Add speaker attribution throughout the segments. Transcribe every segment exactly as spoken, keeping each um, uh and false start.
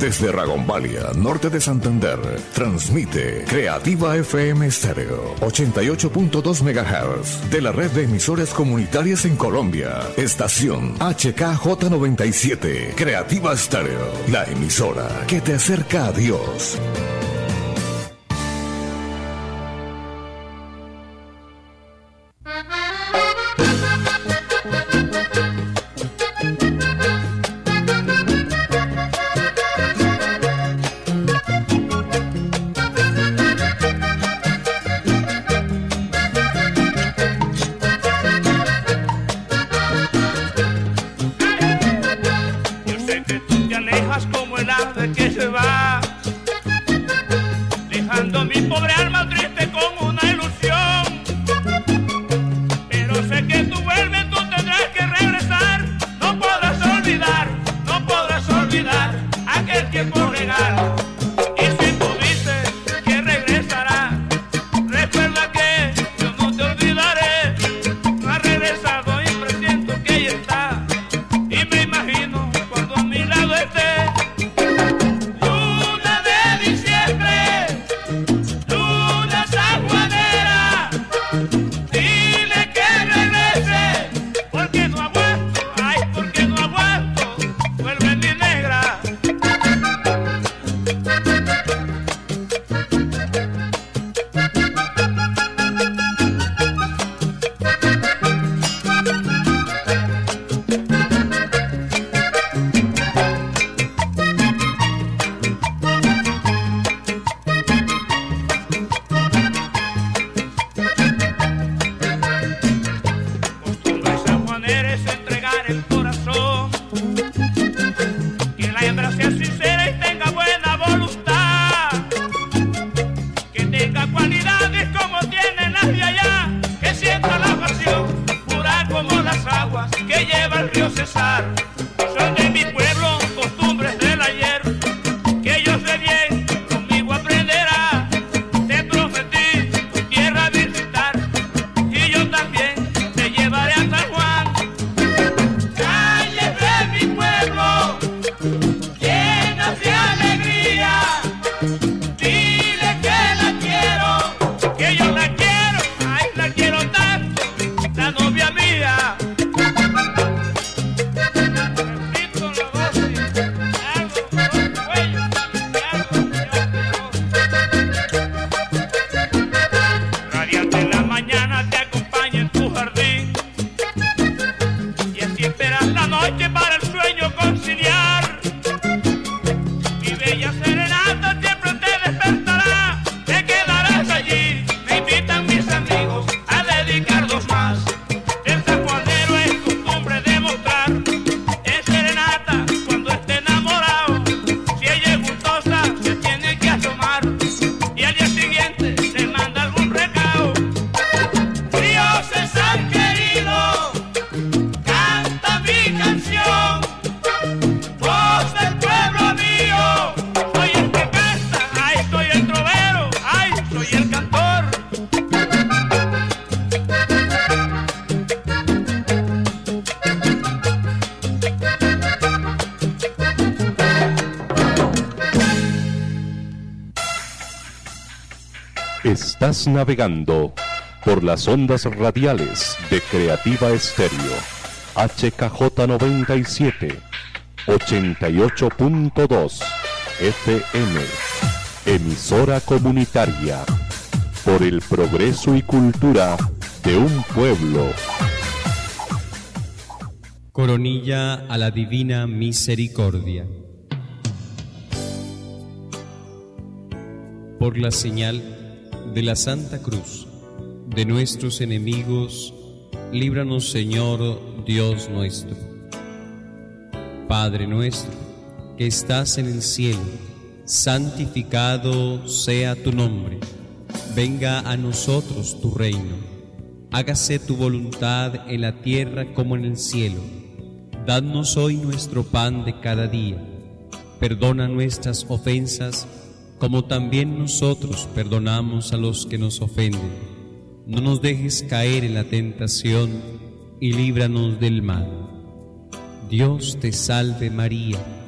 Speaker 1: Desde Ragombalia, norte de Santander, transmite Creativa F M Estéreo, ochenta y ocho punto dos megahertz, de la red de emisoras comunitarias en Colombia. Estación H K J noventa y siete, Creativa Estéreo, la emisora que te acerca a Dios.
Speaker 2: Estás navegando por las ondas radiales de Creativa Estéreo, H K J noventa y siete, ochenta y ocho punto dos F M, emisora comunitaria, por el progreso y cultura de un pueblo.
Speaker 3: Coronilla a la Divina Misericordia. Por la señal de la Santa Cruz de nuestros enemigos, líbranos, Señor Dios nuestro. Padre nuestro, que estás en el cielo, santificado sea tu nombre. Venga a nosotros tu reino. Hágase tu voluntad en la tierra como en el cielo. Danos hoy nuestro pan de cada día. Perdona nuestras ofensas, como también nosotros perdonamos a los que nos ofenden. No nos dejes caer en la tentación y líbranos del mal. Dios te salve María,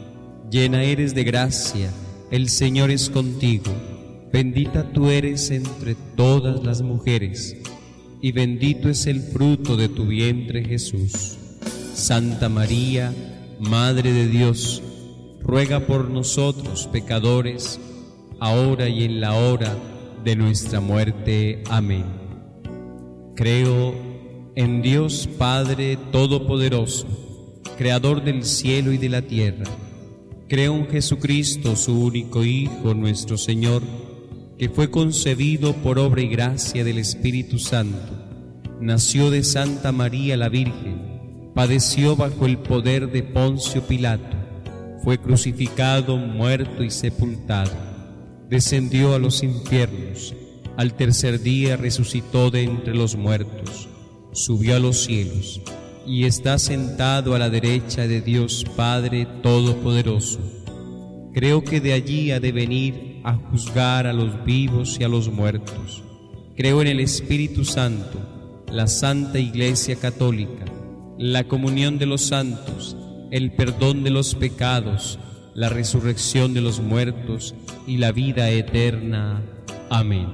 Speaker 3: llena eres de gracia, el Señor es contigo. Bendita tú eres entre todas las mujeres, y bendito es el fruto de tu vientre, Jesús. Santa María, Madre de Dios, ruega por nosotros pecadores, ahora y en la hora de nuestra muerte. Amén. Creo en Dios Padre Todopoderoso, Creador del cielo y de la tierra. Creo en Jesucristo, su único Hijo, nuestro Señor, que fue concebido por obra y gracia del Espíritu Santo, nació de Santa María la Virgen, padeció bajo el poder de Poncio Pilato, fue crucificado, muerto y sepultado, descendió a los infiernos, al tercer día resucitó de entre los muertos, subió a los cielos y está sentado a la derecha de Dios Padre Todopoderoso. Creo que de allí ha de venir a juzgar a los vivos y a los muertos. Creo en el Espíritu Santo, la Santa Iglesia Católica, la comunión de los santos, el perdón de los pecados, la resurrección de los muertos y la vida eterna. Amén.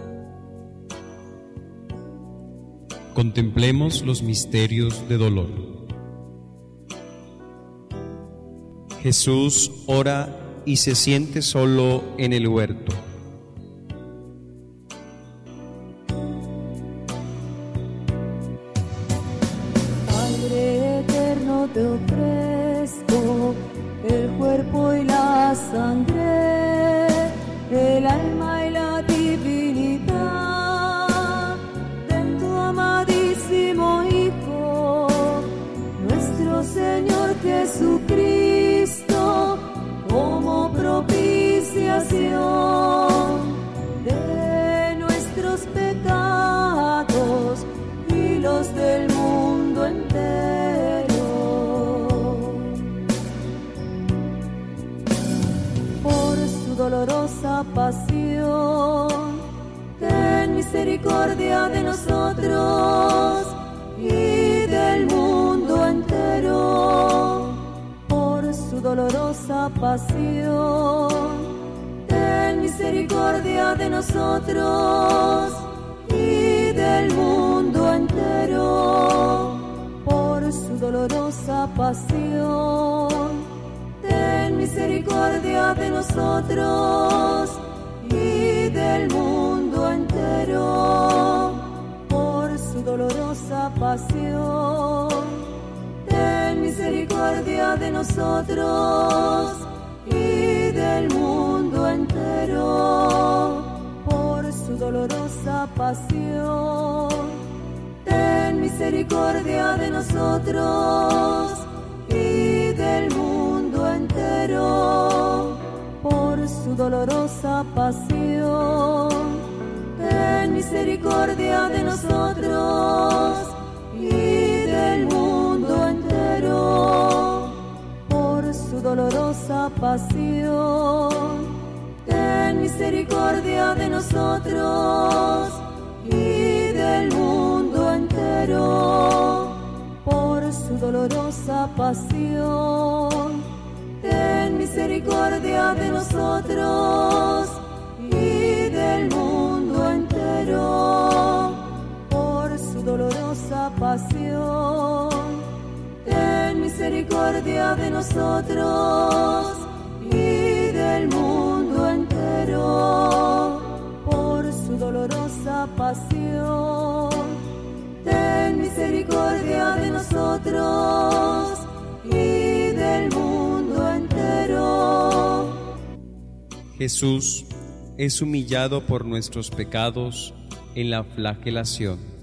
Speaker 3: Contemplemos los misterios de dolor. Jesús ora y se siente solo en el huerto.
Speaker 4: Padre eterno, te ofrezco el cuerpo y la sangre, el alma y la divinidad de tu amadísimo Hijo, nuestro Señor Jesucristo, como propiciación de nuestros pecados y los del mundo entero. Por su dolorosa pasión, ten misericordia de nosotros y del mundo entero. Por su dolorosa pasión, ten misericordia de nosotros y del mundo entero. Por su dolorosa pasión, ten misericordia de nosotros y del mundo entero. Por su dolorosa pasión, ten misericordia de nosotros y del mundo entero. Por su dolorosa pasión, ten misericordia de nosotros y del mundo entero. Por su dolorosa pasión, ten misericordia de nosotros y del mundo entero. Por su dolorosa pasión, ten misericordia de nosotros y del mundo entero. Por su dolorosa pasión, ten misericordia de nosotros y del mundo entero. Por su dolorosa pasión, ten misericordia de nosotros y del mundo entero. Por su dolorosa pasión, ten misericordia de nosotros y del mundo entero.
Speaker 3: Jesús es humillado por nuestros pecados en la flagelación.